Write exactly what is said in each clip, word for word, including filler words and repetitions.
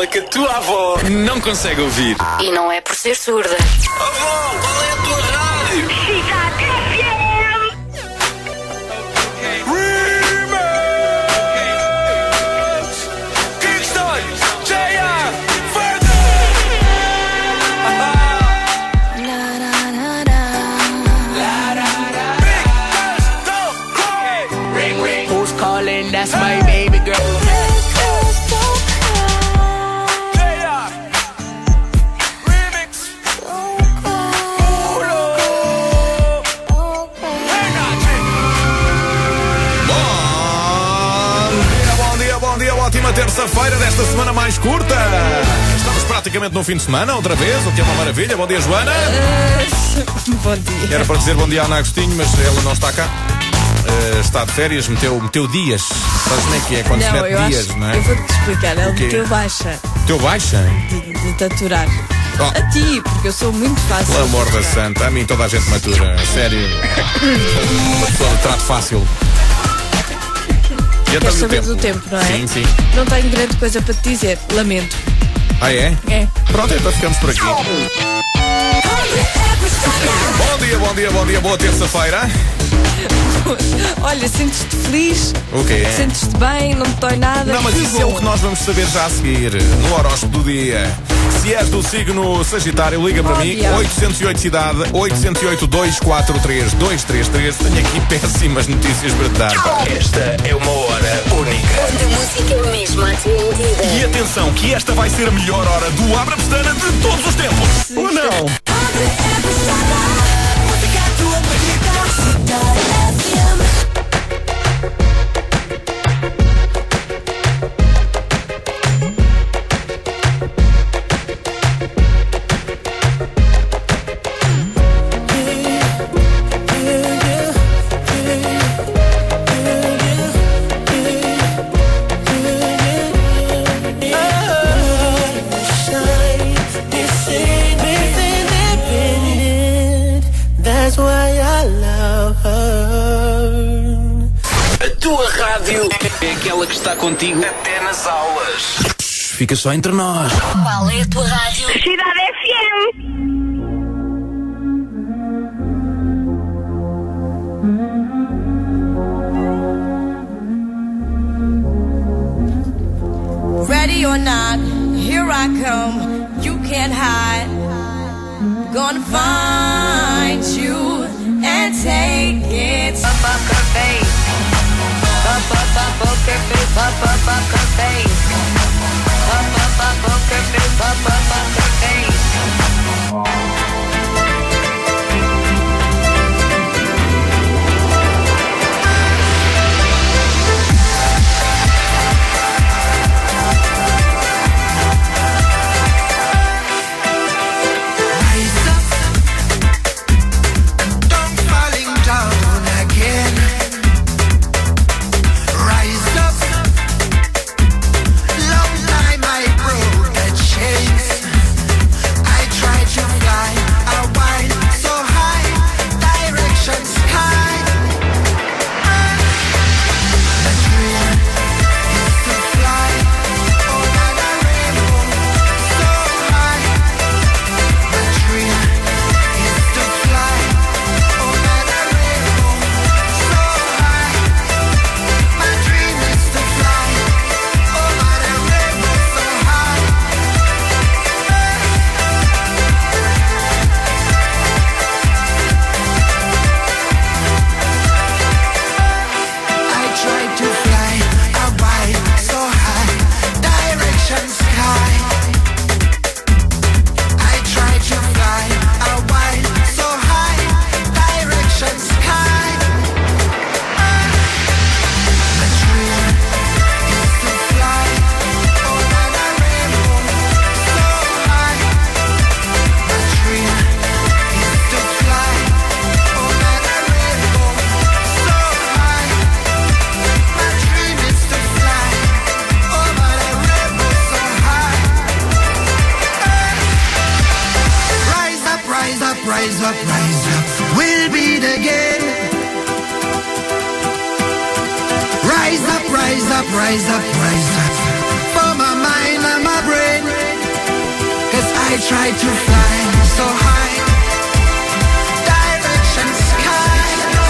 que a tua avó não consegue ouvir. E não é por ser surda. Avó, qual é a tua rádio? Cidade F M. That's my baby girl. Bom dia, bom dia, ótima terça-feira desta semana mais curta. Estamos praticamente no fim de semana, outra vez, o que é uma maravilha. Bom dia, Joana. Uh, bom dia. Era para dizer bom dia à Ana Agostinho, mas ela não está cá. Uh, está de férias, meteu, meteu dias. Sabes como é que é quando não, se mete eu dias, acho, não é? Eu vou-te explicar, ela O quê? meteu baixa Teu baixa? de, de taturar. Oh. A ti, porque eu sou muito fácil. Pelo amor da santa, a mim toda a gente matura, sério. Uma pessoa de trato fácil. E então, Queres e o saber tempo? do tempo, não é? Sim, sim. Não tenho grande coisa para te dizer, lamento. Ah, é? É. Pronto, então ficamos por aqui. Bom dia, bom dia, bom dia, boa terça-feira. Olha, sentes-te feliz? O quê? Sentes-te bem? Não te dói nada? Não, mas Que isso é bom. o que nós vamos saber já a seguir, no horóscopo do dia. Se és do signo Sagitário, liga para Oh, mim, diabo. oitocentos e oito cidade, oitocentos e oito, dois quatro três, dois três três. Tenho aqui péssimas notícias para te dar. Pá. Esta é uma hora única. Onde a música é mesmo atendida. E atenção, que esta vai ser a melhor hora do Abre a Pestana de todos os tempos. Ou não? That's why I love her. A tua rádio é aquela que está contigo até nas aulas. Fica só entre nós. Qual é a tua rádio? Cidade F M. Ready or not, here I come. You can't hide. Gonna find you and take it. Up, up her face. Up, up, up, poker face. Up, up, up her face. Up, up, up, poker face. Up, up, up her face. rise up, rise up, we'll beat again. Rise up, rise up, rise up, rise up, for my mind and my my brain, 'cause I try to fly so high, direction sky.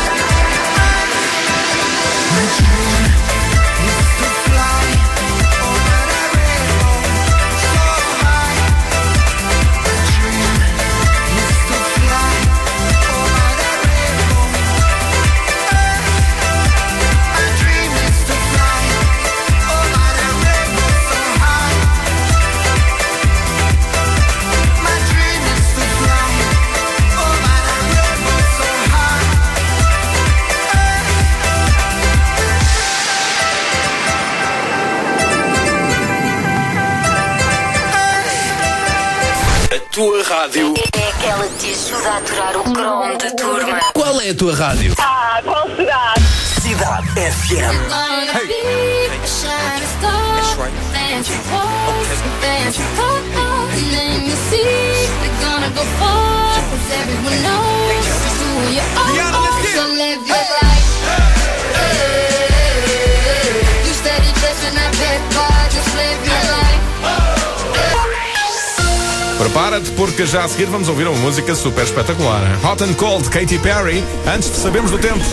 My dream is to fly over the rainbow so high. My dream is to fly over the rainbow. My dream is to fly over the rainbow so high. My dream is to fly over the rainbow so high. A tua rádio. É aquela que te ajuda a aturar o cromo da turma. Qual é a tua rádio? Ah, qual será? Cidade F M. Prepara-te porque já a seguir vamos ouvir uma música super espetacular. Hot and Cold, Katy Perry, antes de sabermos do tempo.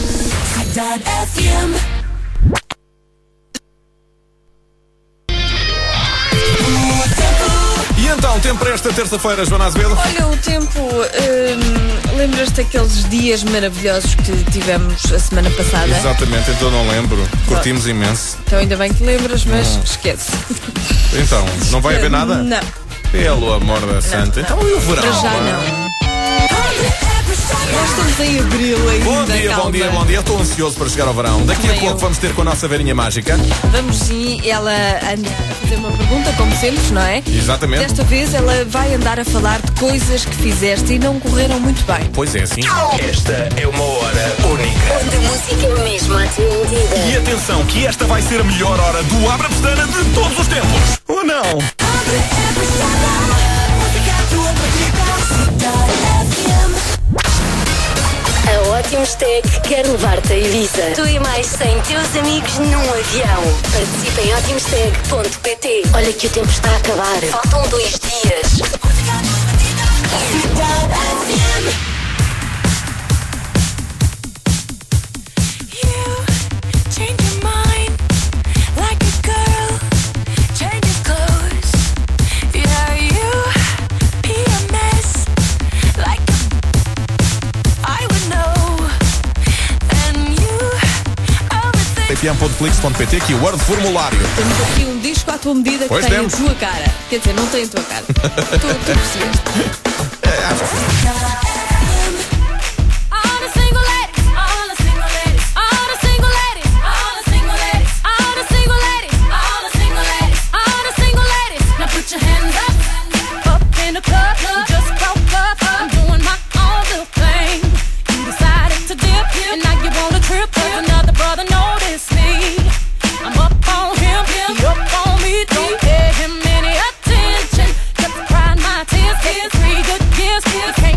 E então, tempo para esta terça-feira, Joana Azevedo? Olha, o tempo. Hum, lembras-te daqueles dias maravilhosos que tivemos a semana passada? Exatamente, então não lembro. Curtimos imenso. Então ainda bem que lembras, mas esquece. Então, não vai haver nada? Não. Pelo amor da santa. Então e o verão? Para já pá? não. Nós estamos em abril ainda. Bom dia, calma. bom dia, bom dia. Estou ansioso para chegar ao verão. Daqui a Também pouco eu. vamos ter com a nossa varinha mágica. Vamos sim, ela anda a fazer uma pergunta, como sempre, não é? Exatamente. Desta vez ela vai andar a falar de coisas que fizeste e não correram muito bem. Pois é, assim. Esta é uma hora única. Onde a música é mesmo à tua medida. E atenção, que esta vai ser a melhor hora do Abra Pestana de todos os tempos. Ou não? A Ótimos Tech quer levar-te a Ibiza. Tu e mais cem teus amigos num avião. Participa em ótimos tech ponto pt. Olha que o tempo está a acabar. Faltam dois dias. F M ponto flix ponto pt, que o Word Formulário. Temos aqui um disco à tua medida que Pois tem temos. a tua cara. Quer dizer, não tem a tua cara. tu, tu percebeste. Three good years, kids.